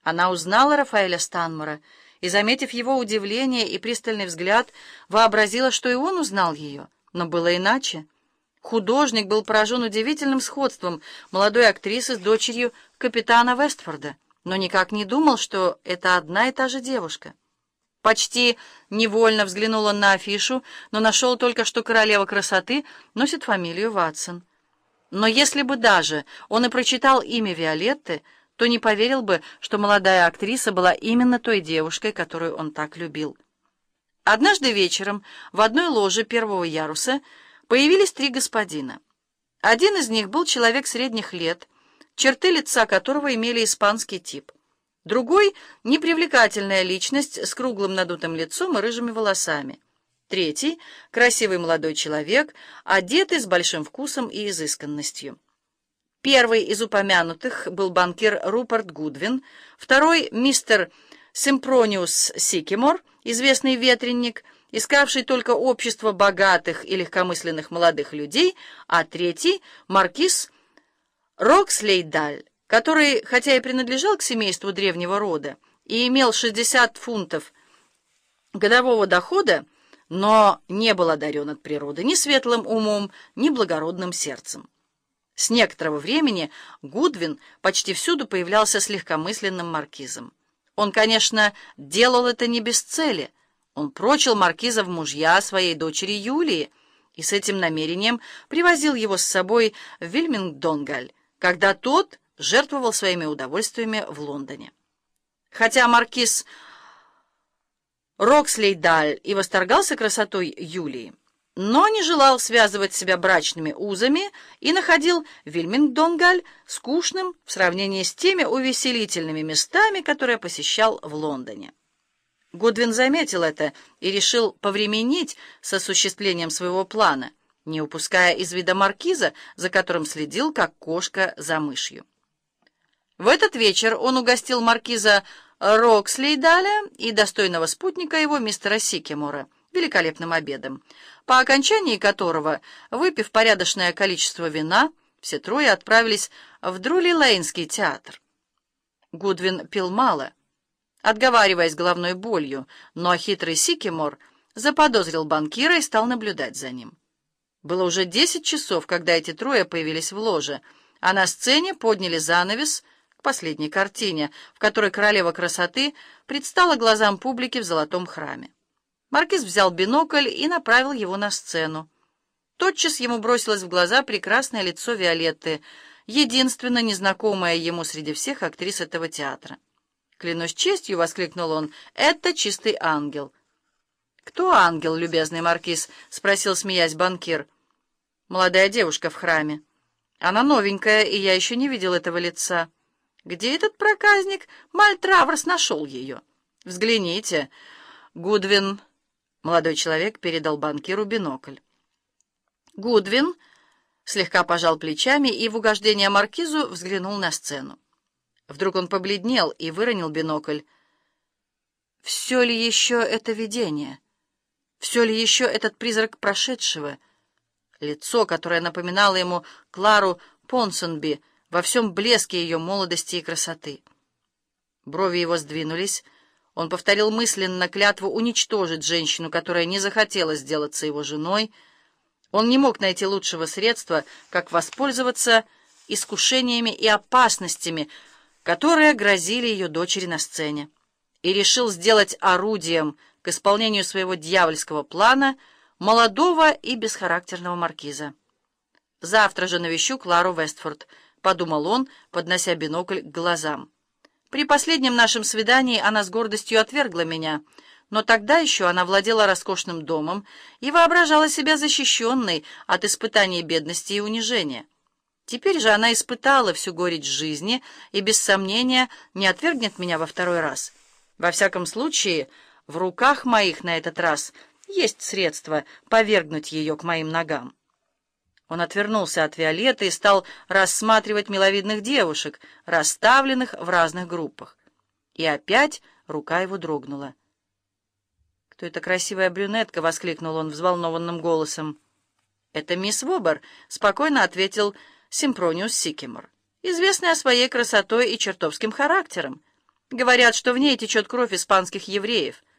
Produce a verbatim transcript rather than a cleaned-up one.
Она узнала Рафаэля Станмора и, заметив его удивление и пристальный взгляд, вообразила, что и он узнал ее. Но было иначе. Художник был поражен удивительным сходством молодой актрисы с дочерью капитана Вестфорда, но никак не думал, что это одна и та же девушка. Почти невольно взглянул он на афишу, но нашел только, что королева красоты носит фамилию Ватсон. Но если бы даже он и прочитал имя Виолетты, то не поверил бы, что молодая актриса была именно той девушкой, которую он так любил. Однажды вечером в одной ложе первого яруса появились три господина. Один из них был человек средних лет, черты лица которого имели испанский тип. Другой — непривлекательная личность с круглым надутым лицом и рыжими волосами. Третий — красивый молодой человек, одетый с большим вкусом и изысканностью. Первый из упомянутых был банкир Руперт Гудвин, второй — мистер Симпрониус Сикимор, известный ветренник, искавший только общество богатых и легкомысленных молодых людей, а третий — маркиз Рокслейдаль, который, хотя и принадлежал к семейству древнего рода и имел шестьдесят фунтов годового дохода, но не был одарен от природы ни светлым умом, ни благородным сердцем. С некоторого времени Гудвин почти всюду появлялся с легкомысленным маркизом. Он, конечно, делал это не без цели. Он прочил маркиза в мужья своей дочери Юлии и с этим намерением привозил его с собой в Вильмингдонгаль, когда тот жертвовал своими удовольствиями в Лондоне. Хотя маркиз Рокслейдаль и восторгался красотой Юлии, но не желал связывать себя брачными узами и находил Вильмингдонгаль скучным в сравнении с теми увеселительными местами, которые посещал в Лондоне. Гудвин заметил это и решил повременить с осуществлением своего плана, не упуская из вида маркиза, за которым следил, как кошка за мышью. В этот вечер он угостил маркиза Рокслейдаля и достойного спутника его, мистера Сикимора, великолепным обедом, по окончании которого, выпив порядочное количество вина, все трое отправились в Друри-Лейнский театр. Гудвин пил мало, отговариваясь головной болью, но хитрый Сикимор заподозрил банкира и стал наблюдать за ним. Было уже десять часов, когда эти трое появились в ложе, а на сцене подняли занавес к последней картине, в которой королева красоты предстала глазам публики в золотом храме. Маркиз взял бинокль и направил его на сцену. Тотчас ему бросилось в глаза прекрасное лицо Виолетты, единственно незнакомое ему среди всех актрис этого театра. «Клянусь честью!» — воскликнул он. «Это чистый ангел!» «Кто ангел, любезный маркиз?» — спросил, смеясь, банкир. «Молодая девушка в храме. Она новенькая, и я еще не видел этого лица. Где этот проказник Мальтраверс нашел ее? Взгляните!» Гудвин... Молодой человек передал банкиру бинокль. Гудвин слегка пожал плечами и в угождение маркизу взглянул на сцену. Вдруг он побледнел и выронил бинокль. Все ли еще это видение? Все ли еще этот призрак прошедшего? Лицо, которое напоминало ему Клару Понсонби во всем блеске ее молодости и красоты. Брови его сдвинулись. Он повторил мысленно клятву уничтожить женщину, которая не захотела сделаться его женой. Он не мог найти лучшего средства, как воспользоваться искушениями и опасностями, которые грозили ее дочери на сцене, и решил сделать орудием к исполнению своего дьявольского плана молодого и бесхарактерного маркиза. «Завтра же навещу Клару Вестфорд», — подумал он, поднося бинокль к глазам. «При последнем нашем свидании она с гордостью отвергла меня, но тогда еще она владела роскошным домом и воображала себя защищенной от испытаний бедности и унижения. Теперь же она испытала всю горечь жизни и, без сомнения, не отвергнет меня во второй раз. Во всяком случае, в руках моих на этот раз есть средство повергнуть ее к моим ногам». Он отвернулся от Виолетты и стал рассматривать миловидных девушек, расставленных в разных группах. И опять рука его дрогнула. «Кто эта красивая брюнетка?» — воскликнул он взволнованным голосом. «Это мисс Вобер», — спокойно ответил Симпрониус Сикимор, известный своей красотой и чертовским характером. Говорят, что в ней течет кровь испанских евреев.